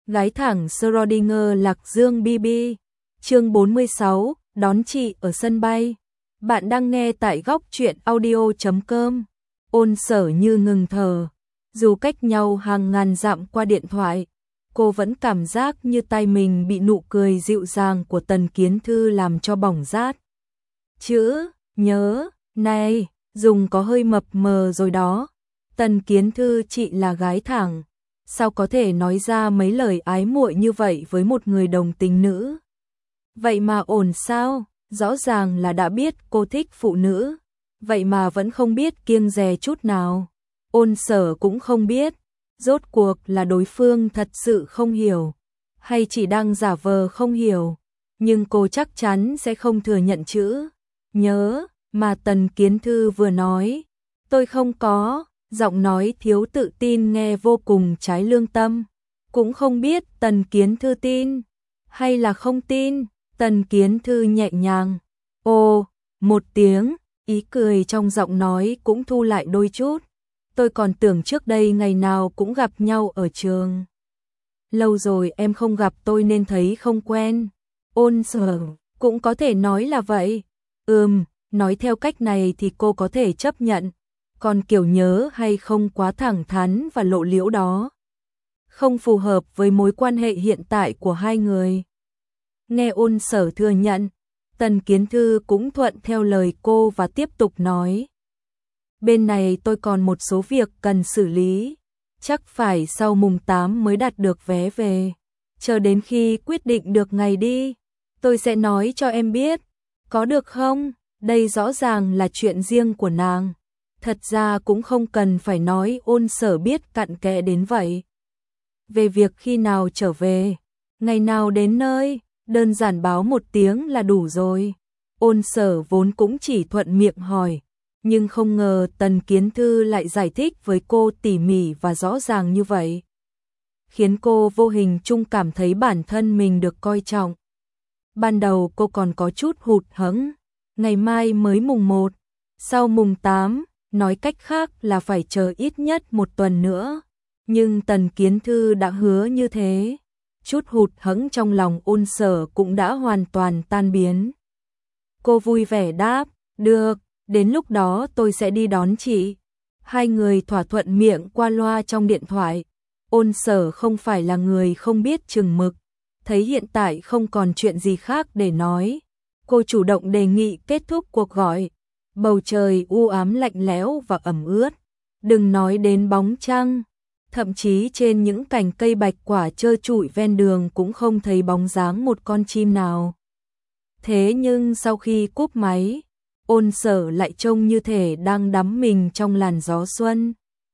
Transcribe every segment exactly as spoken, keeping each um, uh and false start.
Gái thẳng Schrödinger Lạc Dương bê bê. Chương bốn mươi sáu, đón chị ở sân bay. Bạn đang nghe tại góc truyện audio chấm com. Ôn Sở như ngừng thở. Dù cách nhau hàng ngàn dặm qua điện thoại, cô vẫn cảm giác như tay mình bị nụ cười dịu dàng của Tần Kiến Thư làm cho bỏng rát. Chữ, nhớ, này, dùng có hơi mập mờ rồi đó. Tần Kiến Thư chị là gái thẳng. Sao có thể nói ra mấy lời ái muội như vậy với một người đồng tính nữ? Vậy mà ổn sao? Rõ ràng là đã biết cô thích phụ nữ, vậy mà vẫn không biết kiêng dè chút nào. Ôn Sở cũng không biết, rốt cuộc là đối phương thật sự không hiểu, hay chỉ đang giả vờ không hiểu, nhưng cô chắc chắn sẽ không thừa nhận chữ nhớ mà Tần Kiến Thư vừa nói. Tôi không có. Giọng nói thiếu tự tin nghe vô cùng trái lương tâm. Cũng không biết Tần Kiến Thư tin hay là không tin. Tần Kiến Thư nhẹ nhàng ồ một tiếng, ý cười trong giọng nói cũng thu lại đôi chút. Tôi còn tưởng trước đây ngày nào cũng gặp nhau ở trường. Lâu rồi em không gặp tôi nên thấy không quen. Ôn Sở cũng có thể nói là vậy. Ừm, nói theo cách này thì cô có thể chấp nhận. Còn kiểu nhớ hay không quá thẳng thắn và lộ liễu đó, không phù hợp với mối quan hệ hiện tại của hai người. Nghe Ôn Sở thừa nhận, Tần Kiến Thư cũng thuận theo lời cô và tiếp tục nói. Bên này tôi còn một số việc cần xử lý, chắc phải sau mùng tám mới đặt được vé về. Chờ đến khi quyết định được ngày đi, tôi sẽ nói cho em biết, có được không? Đây rõ ràng là chuyện riêng của nàng. Thật ra cũng không cần phải nói. Ôn Sở biết cặn kẽ đến vậy. Về việc khi nào trở về, ngày nào đến nơi, đơn giản báo một tiếng là đủ rồi. Ôn Sở vốn cũng chỉ thuận miệng hỏi, nhưng không ngờ Tần Kiến Thư lại giải thích với cô tỉ mỉ và rõ ràng như vậy, khiến cô vô hình chung cảm thấy bản thân mình được coi trọng. Ban đầu cô còn có chút hụt hẫng, ngày mai mới mùng một, sau mùng tám, nói cách khác là phải chờ ít nhất một tuần nữa. Nhưng Tần Kiến Thư đã hứa như thế, chút hụt hẫng trong lòng Ôn Sở cũng đã hoàn toàn tan biến. Cô vui vẻ đáp, được, đến lúc đó tôi sẽ đi đón chị. Hai người thỏa thuận miệng qua loa trong điện thoại. Ôn Sở không phải là người không biết chừng mực, thấy hiện tại không còn chuyện gì khác để nói, cô chủ động đề nghị kết thúc cuộc gọi. Bầu trời u ám lạnh lẽo và ẩm ướt, đừng nói đến bóng trăng, thậm chí trên những cành cây bạch quả trơ trụi ven đường cũng không thấy bóng dáng một con chim nào. Thế nhưng sau khi cúp máy, Ôn Sở lại trông như thể đang đắm mình trong làn gió xuân.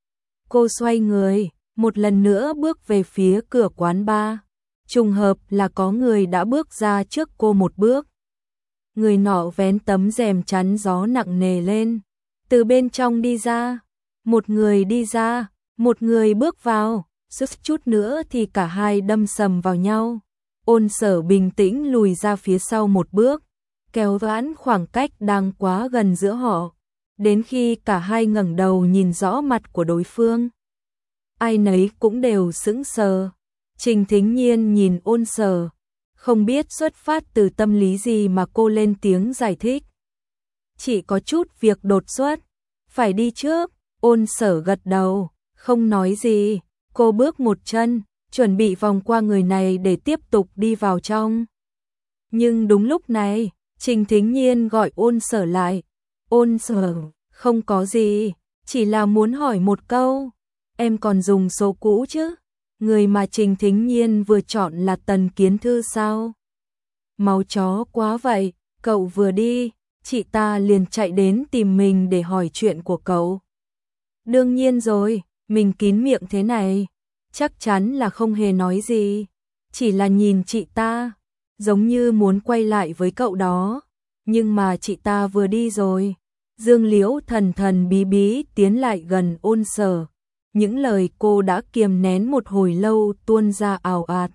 Cô xoay người, một lần nữa bước về phía cửa quán bar. Trùng hợp là có người đã bước ra trước cô một bước. Người nọ vén tấm rèm chắn gió nặng nề lên, từ bên trong đi ra. Một người đi ra, một người bước vào, sức chút nữa thì cả hai đâm sầm vào nhau. Ôn Sở bình tĩnh lùi ra phía sau một bước, kéo giãn khoảng cách đang quá gần giữa họ, đến khi cả hai ngẩng đầu nhìn rõ mặt của đối phương. Ai nấy cũng đều sững sờ. Trình Thính Nhiên nhìn Ôn Sở, không biết xuất phát từ tâm lý gì mà cô lên tiếng giải thích. Chỉ có chút việc đột xuất, phải đi trước. Ôn Sở gật đầu, không nói gì. Cô bước một chân, chuẩn bị vòng qua người này để tiếp tục đi vào trong. Nhưng đúng lúc này, Trình Thính Nhiên gọi Ôn Sở lại. Ôn Sở, không có gì, chỉ là muốn hỏi một câu, em còn dùng số cũ chứ? Người mà Trình Thính Nhiên vừa chọn là Tần Kiến Thư sao? Máu chó quá vậy, cậu vừa đi, chị ta liền chạy đến tìm mình để hỏi chuyện của cậu. Đương nhiên rồi, mình kín miệng thế này, chắc chắn là không hề nói gì, chỉ là nhìn chị ta, giống như muốn quay lại với cậu đó, nhưng mà chị ta vừa đi rồi. Dương Liễu thần thần bí bí tiến lại gần Ôn Sở. Những lời cô đã kiềm nén một hồi lâu tuôn ra ào ạt.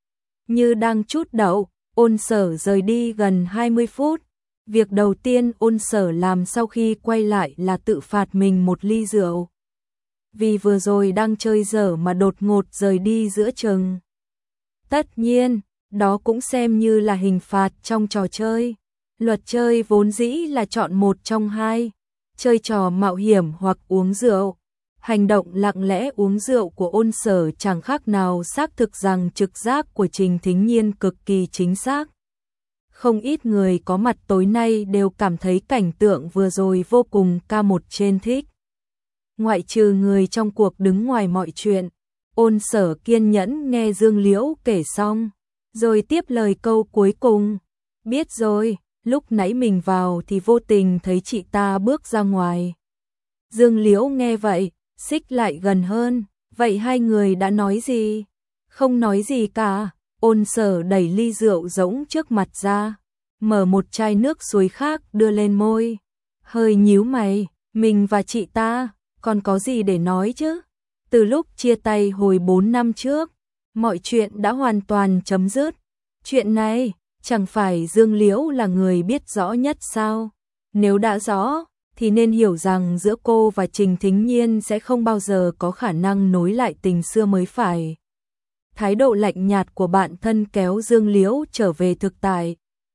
Như đang trút đậu, Ôn Sở rời đi gần hai mươi phút. Việc đầu tiên Ôn Sở làm sau khi quay lại là tự phạt mình một ly rượu. Vì vừa rồi đang chơi dở mà đột ngột rời đi giữa chừng. Tất nhiên, đó cũng xem như là hình phạt trong trò chơi. Luật chơi vốn dĩ là chọn một trong hai, chơi trò mạo hiểm hoặc uống rượu. Hành động lặng lẽ uống rượu của Ôn Sở chẳng khác nào xác thực rằng trực giác của Trình Thính Nhiên cực kỳ chính xác. Không ít người có mặt tối nay đều cảm thấy cảnh tượng vừa rồi vô cùng ca một trên thích. Ngoại trừ người trong cuộc đứng ngoài mọi chuyện, Ôn Sở kiên nhẫn nghe Dương Liễu kể xong, rồi tiếp lời câu cuối cùng. Biết rồi, lúc nãy mình vào thì vô tình thấy chị ta bước ra ngoài. Dương Liễu nghe vậy, xích lại gần hơn. Vậy hai người đã nói gì? Không nói gì cả. Ôn Sở đẩy ly rượu rỗng trước mặt ra, mở một chai nước suối khác đưa lên môi. Hơi nhíu mày, mình và chị ta, còn có gì để nói chứ? Từ lúc chia tay hồi bốn năm trước, mọi chuyện đã hoàn toàn chấm dứt. Chuyện này, chẳng phải Dương Liễu là người biết rõ nhất sao? Nếu đã rõ, thì nên hiểu rằng giữa cô và Trình Thính Nhiên sẽ không bao giờ có khả năng nối lại tình xưa mới phải. Thái độ lạnh nhạt của bạn thân kéo Dương Liễu trở về thực tại.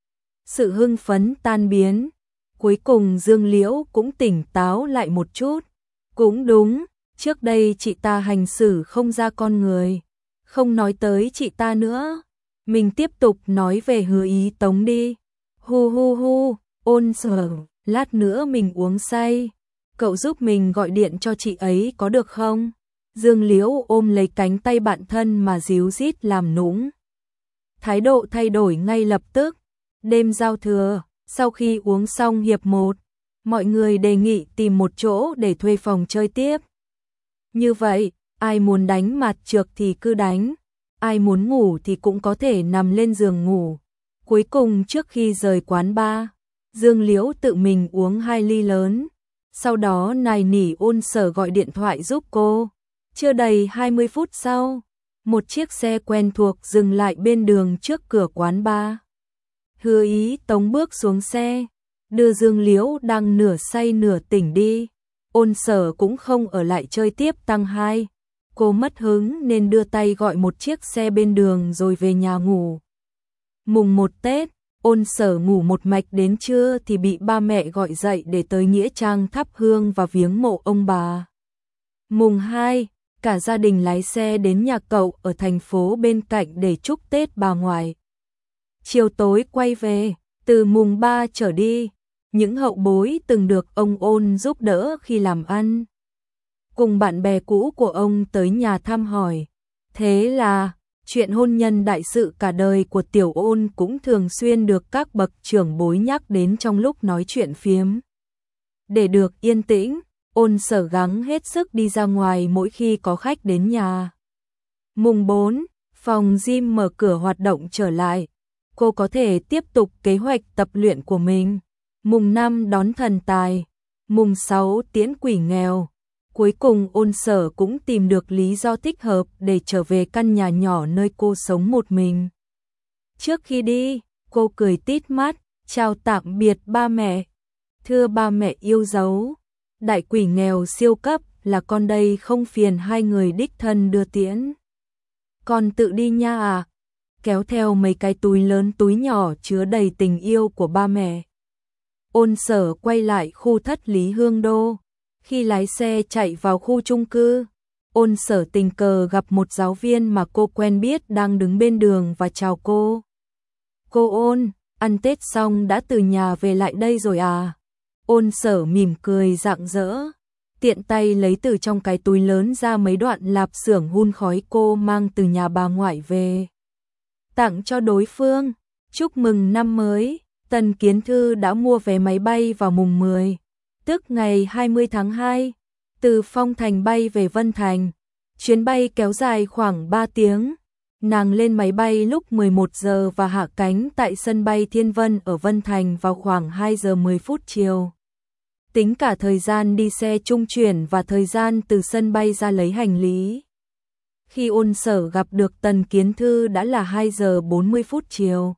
Sự hưng phấn tan biến. Cuối cùng Dương Liễu cũng tỉnh táo lại một chút. Cũng đúng, trước đây chị ta hành xử không ra con người. Không nói tới chị ta nữa. Mình tiếp tục nói về Hứa Ý Tống đi. Hu hu hu, Ôn Sở, lát nữa mình uống say. Cậu giúp mình gọi điện cho chị ấy có được không? Dương Liễu ôm lấy cánh tay bạn thân mà díu dít làm nũng. Thái độ thay đổi ngay lập tức. Đêm giao thừa, sau khi uống xong hiệp một, mọi người đề nghị tìm một chỗ để thuê phòng chơi tiếp. Như vậy, ai muốn đánh mặt trược thì cứ đánh, ai muốn ngủ thì cũng có thể nằm lên giường ngủ. Cuối cùng trước khi rời quán bar, Dương Liễu tự mình uống hai ly lớn, sau đó nài nỉ Ôn Sở gọi điện thoại giúp cô. Chưa đầy hai mươi phút sau, một chiếc xe quen thuộc dừng lại bên đường trước cửa quán bar. Hứa Ý Tống bước xuống xe, đưa Dương Liễu đang nửa say nửa tỉnh đi. Ôn Sở cũng không ở lại chơi tiếp tăng hai. Cô mất hứng nên đưa tay gọi một chiếc xe bên đường rồi về nhà ngủ. Mùng một Tết, Ôn Sở ngủ một mạch đến trưa thì bị ba mẹ gọi dậy để tới nghĩa trang thắp hương và viếng mộ ông bà. Mùng hai, cả gia đình lái xe đến nhà cậu ở thành phố bên cạnh để chúc Tết bà ngoại. Chiều tối quay về, từ mùng ba trở đi, những hậu bối từng được ông Ôn giúp đỡ khi làm ăn. Cùng bạn bè cũ của ông tới nhà thăm hỏi. Thế là, chuyện hôn nhân đại sự cả đời của Tiểu Ôn cũng thường xuyên được các bậc trưởng bối nhắc đến trong lúc nói chuyện phiếm. Để được yên tĩnh, Ôn Sở gắng hết sức đi ra ngoài mỗi khi có khách đến nhà. Mùng bốn, phòng gym mở cửa hoạt động trở lại. Cô có thể tiếp tục kế hoạch tập luyện của mình. Mùng năm đón thần tài. Mùng sáu tiễn quỷ nghèo. Cuối cùng Ôn Sở cũng tìm được lý do thích hợp để trở về căn nhà nhỏ nơi cô sống một mình. Trước khi đi, cô cười tít mắt, chào tạm biệt ba mẹ. Thưa ba mẹ yêu dấu, đại quỷ nghèo siêu cấp là con đây không phiền hai người đích thân đưa tiễn. Con tự đi nha à. Kéo theo mấy cái túi lớn túi nhỏ chứa đầy tình yêu của ba mẹ. Ôn Sở quay lại khu thất Lý Hương Đô. Khi lái xe chạy vào khu chung cư, Ôn Sở tình cờ gặp một giáo viên mà cô quen biết đang đứng bên đường và chào cô. Cô Ôn, ăn Tết xong đã từ nhà về lại đây rồi à? Ôn Sở mỉm cười rạng rỡ, tiện tay lấy từ trong cái túi lớn ra mấy đoạn lạp xưởng hun khói cô mang từ nhà bà ngoại về. Tặng cho đối phương, chúc mừng năm mới, Tần Kiến Thư đã mua vé máy bay vào mùng mười, tức ngày hai mươi tháng hai, từ Phong Thành bay về Vân Thành. Chuyến bay kéo dài khoảng ba tiếng. Nàng lên máy bay lúc mười một giờ và hạ cánh tại sân bay Thiên Vân ở Vân Thành vào khoảng hai giờ mười phút chiều. Tính cả thời gian đi xe trung chuyển và thời gian từ sân bay ra lấy hành lý. Khi Ôn Sở gặp được Tần Kiến Thư đã là hai giờ bốn mươi phút chiều.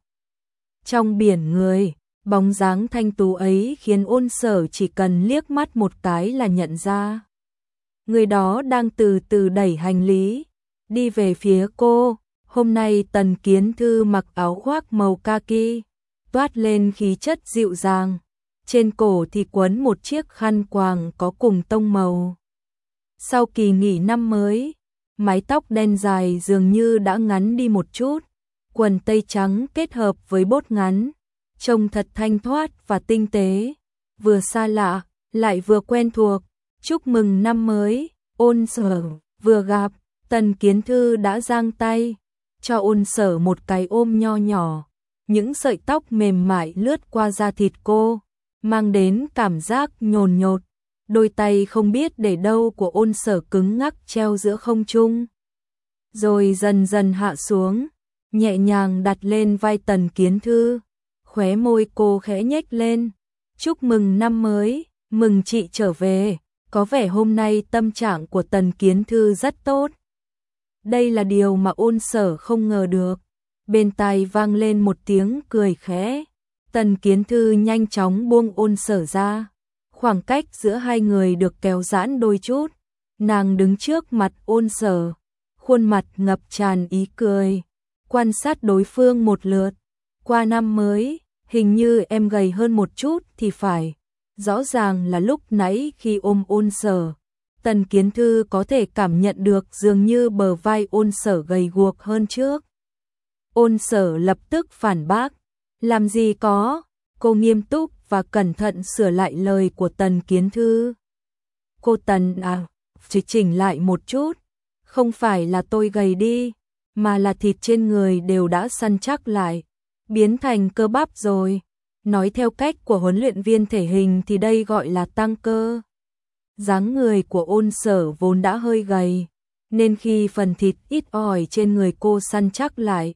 Trong biển người, bóng dáng thanh tú ấy khiến Ôn Sở chỉ cần liếc mắt một cái là nhận ra. Người đó đang từ từ đẩy hành lý, đi về phía cô. Hôm nay Tần Kiến Thư mặc áo khoác màu kaki, toát lên khí chất dịu dàng, trên cổ thì quấn một chiếc khăn quàng có cùng tông màu. Sau kỳ nghỉ năm mới, mái tóc đen dài dường như đã ngắn đi một chút, quần tây trắng kết hợp với bốt ngắn, trông thật thanh thoát và tinh tế, vừa xa lạ, lại vừa quen thuộc. Chúc mừng năm mới, Ôn Sở. Vừa gặp, Tần Kiến Thư đã giang tay, cho Ôn Sở một cái ôm nho nhỏ, những sợi tóc mềm mại lướt qua da thịt cô, mang đến cảm giác nhồn nhột. Đôi tay không biết để đâu của Ôn Sở cứng ngắc treo giữa không trung, rồi dần dần hạ xuống, nhẹ nhàng đặt lên vai Tần Kiến Thư, khóe môi cô khẽ nhếch lên. Chúc mừng năm mới, mừng chị trở về. Có vẻ hôm nay tâm trạng của Tần Kiến Thư rất tốt. Đây là điều mà Ôn Sở không ngờ được. Bên tai vang lên một tiếng cười khẽ. Tần Kiến Thư nhanh chóng buông Ôn Sở ra. Khoảng cách giữa hai người được kéo giãn đôi chút. Nàng đứng trước mặt Ôn Sở, khuôn mặt ngập tràn ý cười, quan sát đối phương một lượt. Qua năm mới, hình như em gầy hơn một chút thì phải. Rõ ràng là lúc nãy khi ôm Ôn Sở, Tần Kiến Thư có thể cảm nhận được dường như bờ vai Ôn Sở gầy guộc hơn trước. Ôn Sở lập tức phản bác, làm gì có, cô nghiêm túc và cẩn thận sửa lại lời của Tần Kiến Thư. Cô Tần à, chỉ chỉnh lại một chút, không phải là tôi gầy đi, mà là thịt trên người đều đã săn chắc lại, biến thành cơ bắp rồi. Nói theo cách của huấn luyện viên thể hình thì đây gọi là tăng cơ. Dáng người của Ôn Sở vốn đã hơi gầy, nên khi phần thịt ít ỏi trên người cô săn chắc lại,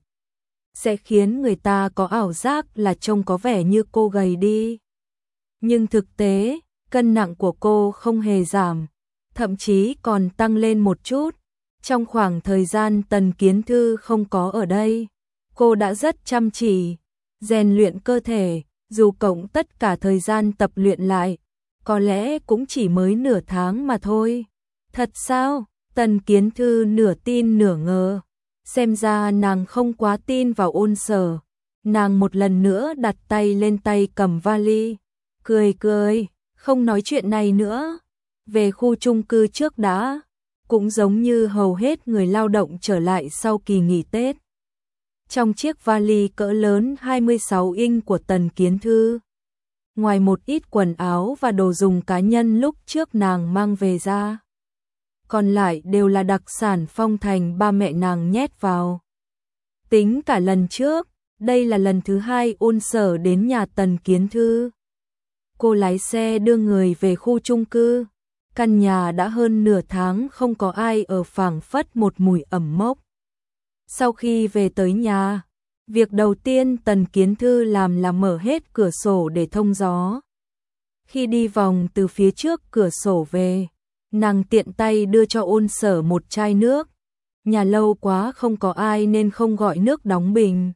sẽ khiến người ta có ảo giác là trông có vẻ như cô gầy đi. Nhưng thực tế, cân nặng của cô không hề giảm, thậm chí còn tăng lên một chút. Trong khoảng thời gian Tần Kiến Thư không có ở đây, cô đã rất chăm chỉ, rèn luyện cơ thể. Dù cộng tất cả thời gian tập luyện lại, có lẽ cũng chỉ mới nửa tháng mà thôi. Thật sao? Tần Kiến Thư nửa tin nửa ngờ. Xem ra nàng không quá tin vào Ôn Sở. Nàng một lần nữa đặt tay lên tay cầm vali, cười cười, không nói chuyện này nữa. Về khu chung cư trước đã, cũng giống như hầu hết người lao động trở lại sau kỳ nghỉ Tết. Trong chiếc vali cỡ lớn hai mươi sáu inch của Tần Kiến Thư, ngoài một ít quần áo và đồ dùng cá nhân lúc trước nàng mang về ra, còn lại đều là đặc sản Phong Thành ba mẹ nàng nhét vào. Tính cả lần trước, đây là lần thứ hai Ôn Sở đến nhà Tần Kiến Thư. Cô lái xe đưa người về khu chung cư, căn nhà đã hơn nửa tháng không có ai ở, phảng phất một mùi ẩm mốc. Sau khi về tới nhà, việc đầu tiên Tần Kiến Thư làm là mở hết cửa sổ để thông gió. Khi đi vòng từ phía trước cửa sổ về, nàng tiện tay đưa cho Ôn Sở một chai nước. Nhà lâu quá không có ai nên không gọi nước đóng bình.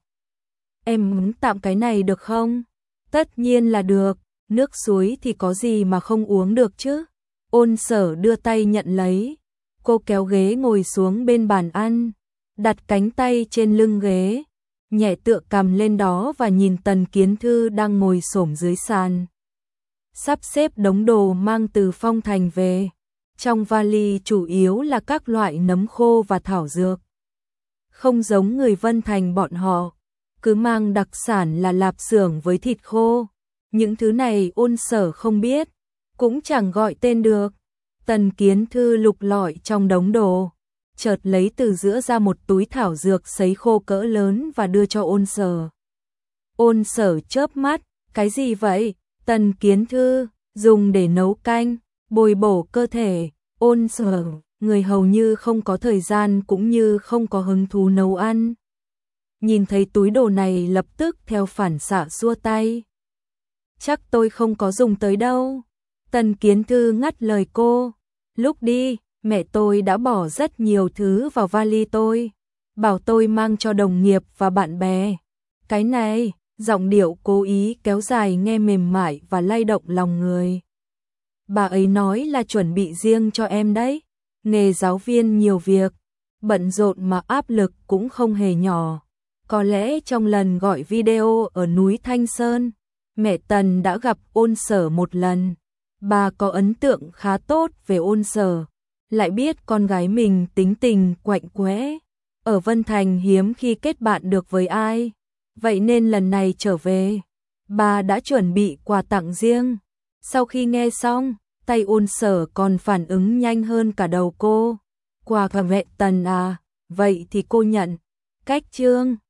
Em muốn tạm cái này được không? Tất nhiên là được, nước suối thì có gì mà không uống được chứ. Ôn Sở đưa tay nhận lấy, cô kéo ghế ngồi xuống bên bàn ăn, đặt cánh tay trên lưng ghế, nhẹ tựa cằm lên đó và nhìn Tần Kiến Thư đang ngồi xổm dưới sàn, sắp xếp đống đồ mang từ Phong Thành về. Trong vali chủ yếu là các loại nấm khô và thảo dược. Không giống người Vân Thành bọn họ, cứ mang đặc sản là lạp xưởng với thịt khô. Những thứ này Ôn Sở không biết, cũng chẳng gọi tên được. Tần Kiến Thư lục lọi trong đống đồ, chợt lấy từ giữa ra một túi thảo dược sấy khô cỡ lớn và đưa cho Ôn Sở. Ôn Sở chớp mắt, cái gì vậy? Tần Kiến Thư, dùng để nấu canh, bồi bổ cơ thể. Ôn Sở, người hầu như không có thời gian cũng như không có hứng thú nấu ăn. Nhìn thấy túi đồ này lập tức theo phản xạ xua tay. Chắc tôi không có dùng tới đâu. Tần Kiến Thư ngắt lời cô. Lúc đi, mẹ tôi đã bỏ rất nhiều thứ vào vali tôi, bảo tôi mang cho đồng nghiệp và bạn bè. Cái này, giọng điệu cố ý kéo dài nghe mềm mại và lay động lòng người. Bà ấy nói là chuẩn bị riêng cho em đấy, nghề giáo viên nhiều việc, bận rộn mà áp lực cũng không hề nhỏ. Có lẽ trong lần gọi video ở núi Thanh Sơn, mẹ Tần đã gặp Ôn Sở một lần. Bà có ấn tượng khá tốt về Ôn Sở, lại biết con gái mình tính tình quạnh quẽ, ở Vân Thành hiếm khi kết bạn được với ai. Vậy nên lần này trở về, bà đã chuẩn bị quà tặng riêng. Sau khi nghe xong, tay Ôn Sở còn phản ứng nhanh hơn cả đầu cô. Quà của mẹ Tần à, vậy thì cô nhận. Cách chương